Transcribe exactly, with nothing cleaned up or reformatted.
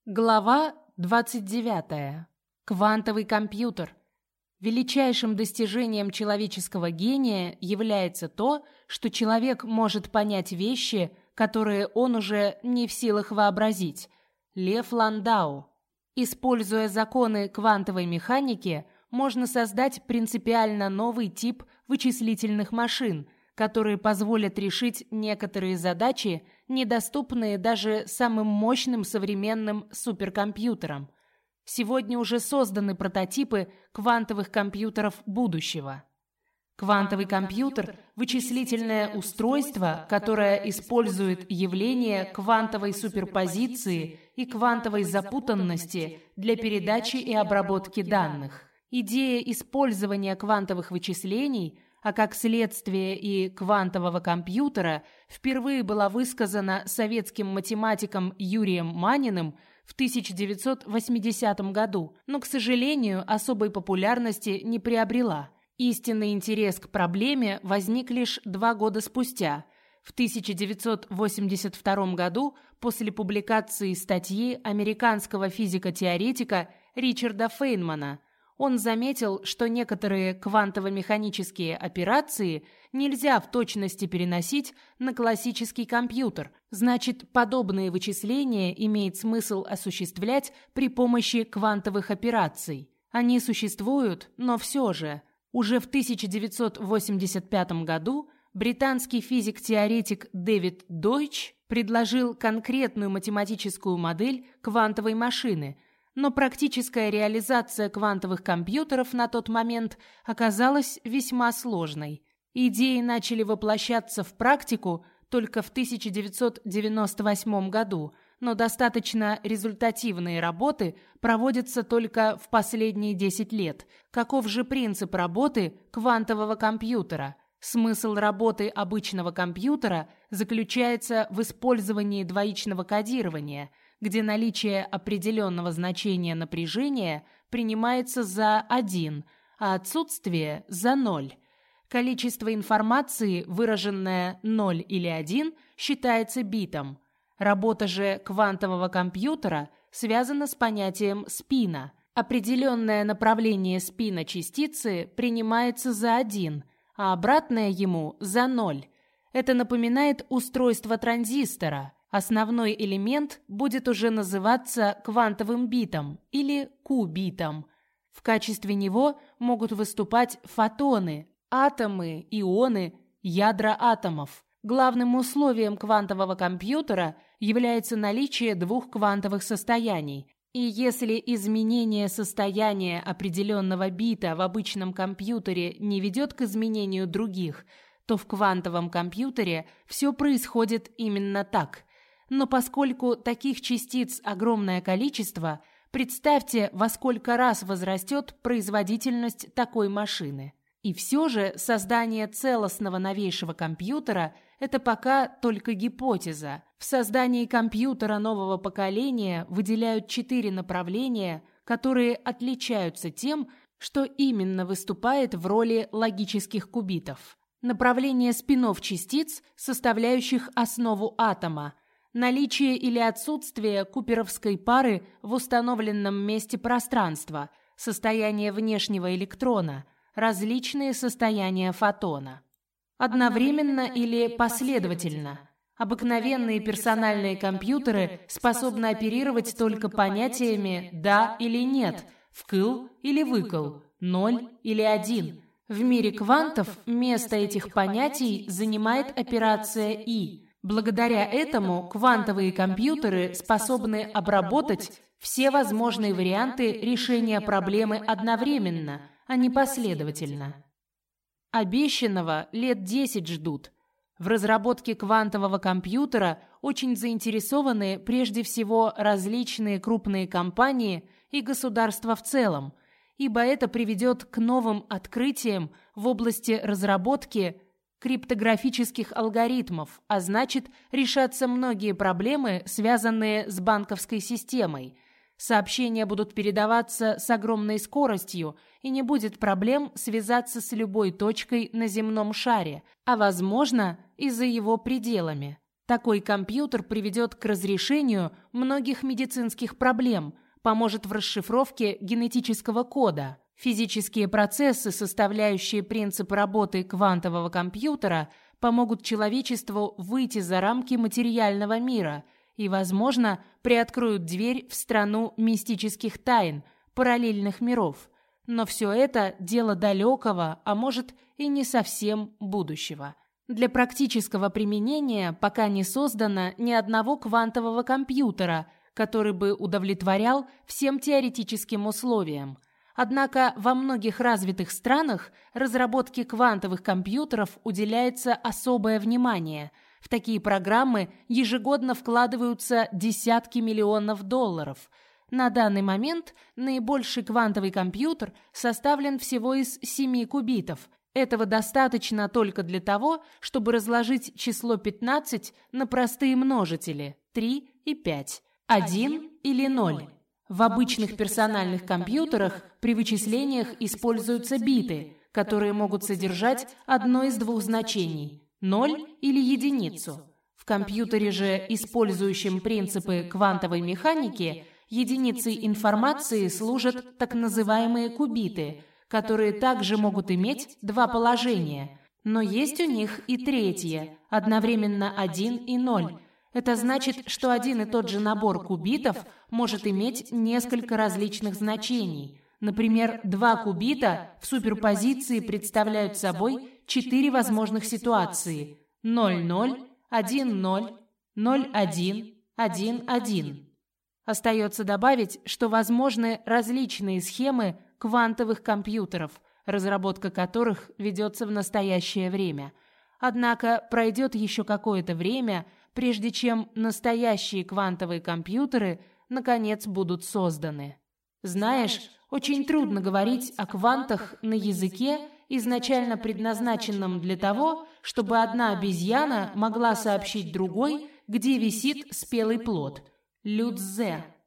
Глава двадцать девятая. Квантовый компьютер. Величайшим достижением человеческого гения является то, что человек может понять вещи, которые он уже не в силах вообразить. Лев Ландау. Используя законы квантовой механики, можно создать принципиально новый тип вычислительных машин, которые позволят решить некоторые задачи, недоступные даже самым мощным современным суперкомпьютерам. Сегодня уже созданы прототипы квантовых компьютеров будущего. Квантовый компьютер – вычислительное устройство, которое использует явления квантовой суперпозиции и квантовой запутанности для передачи и обработки данных. Идея использования квантовых вычислений, а как следствие и квантового компьютера, впервые была высказана советским математиком Юрием Маниным в тысяча девятьсот восьмидесятом году, но, к сожалению, особой популярности не приобрела. Истинный интерес к проблеме возник лишь два года спустя, в тысяча девятьсот восемьдесят втором году, после публикации статьи американского физико-теоретика Ричарда Фейнмана. Он заметил, что некоторые квантово-механические операции нельзя в точности переносить на классический компьютер. Значит, подобные вычисления имеет смысл осуществлять при помощи квантовых операций. Они существуют, но все же. Уже в тысяча девятьсот восемьдесят пятом году британский физик-теоретик Дэвид Дойч предложил конкретную математическую модель квантовой машины – но практическая реализация квантовых компьютеров на тот момент оказалась весьма сложной. Идеи начали воплощаться в практику только в тысяча девятьсот девяносто восьмом году, но достаточно результативные работы проводятся только в последние десять лет. Каков же принцип работы квантового компьютера? Смысл работы обычного компьютера заключается в использовании двоичного кодирования, где наличие определенного значения напряжения принимается за один, а отсутствие – за ноль. Количество информации, выраженное ноль или один, считается битом. Работа же квантового компьютера связана с понятием спина. Определенное направление спина частицы принимается за один, а обратное ему – за ноль. Это напоминает устройство транзистора. Основной элемент будет уже называться квантовым битом или Q-битом. В качестве него могут выступать фотоны, атомы, ионы, ядра атомов. Главным условием квантового компьютера является наличие двух квантовых состояний. И если изменение состояния определенного бита в обычном компьютере не ведет к изменению других, то в квантовом компьютере все происходит именно так. Но поскольку таких частиц огромное количество, представьте, во сколько раз возрастет производительность такой машины. И все же создание целостного новейшего компьютера – это пока только гипотеза. В создании компьютера нового поколения выделяют четыре направления, которые отличаются тем, что именно выступает в роли логических кубитов. Направление спинов частиц, составляющих основу атома, наличие или отсутствие куперовской пары в установленном месте пространства, состояние внешнего электрона, различные состояния фотона. Одновременно или последовательно. Обыкновенные персональные компьютеры способны оперировать только понятиями «да» или «нет», «вкл» или «выкл», «ноль» или «один». В мире квантов место этих понятий занимает операция «и». Благодаря этому квантовые компьютеры способны обработать все возможные варианты решения проблемы одновременно, а не последовательно. Обещанного лет десять ждут. В разработке квантового компьютера очень заинтересованы прежде всего различные крупные компании и государства в целом, ибо это приведет к новым открытиям в области разработки криптографических алгоритмов, а значит, решатся многие проблемы, связанные с банковской системой. Сообщения будут передаваться с огромной скоростью, и не будет проблем связаться с любой точкой на земном шаре, а, возможно, и за его пределами. Такой компьютер приведет к разрешению многих медицинских проблем, поможет в расшифровке генетического кода. Физические процессы, составляющие принцип работы квантового компьютера, помогут человечеству выйти за рамки материального мира и, возможно, приоткроют дверь в страну мистических тайн, параллельных миров. Но все это дело далекого, а может и не совсем будущего. Для практического применения пока не создано ни одного квантового компьютера, который бы удовлетворял всем теоретическим условиям. Однако во многих развитых странах разработке квантовых компьютеров уделяется особое внимание. В такие программы ежегодно вкладываются десятки миллионов долларов. На данный момент наибольший квантовый компьютер составлен всего из семи кубитов. Этого достаточно только для того, чтобы разложить число пятнадцать на простые множители три и пять, один или ноль. В обычных персональных компьютерах при вычислениях используются биты, которые могут содержать одно из двух значений – ноль или единицу. В компьютере же, использующем принципы квантовой механики, единицей информации служат так называемые кубиты, которые также могут иметь два положения. Но есть у них и третье, одновременно один и ноль. Это значит, что один и тот же набор кубитов может иметь несколько различных значений. Например, два кубита в суперпозиции представляют собой четыре возможных ситуации: ноль ноль, один ноль, ноль один, один один. Остается добавить, что возможны различные схемы квантовых компьютеров, разработка которых ведется в настоящее время. Однако пройдет еще какое-то время, прежде чем настоящие квантовые компьютеры наконец будут созданы. Знаешь, очень трудно говорить о квантах на языке, изначально предназначенном для того, чтобы одна обезьяна могла сообщить другой, где висит спелый плод. Людзе.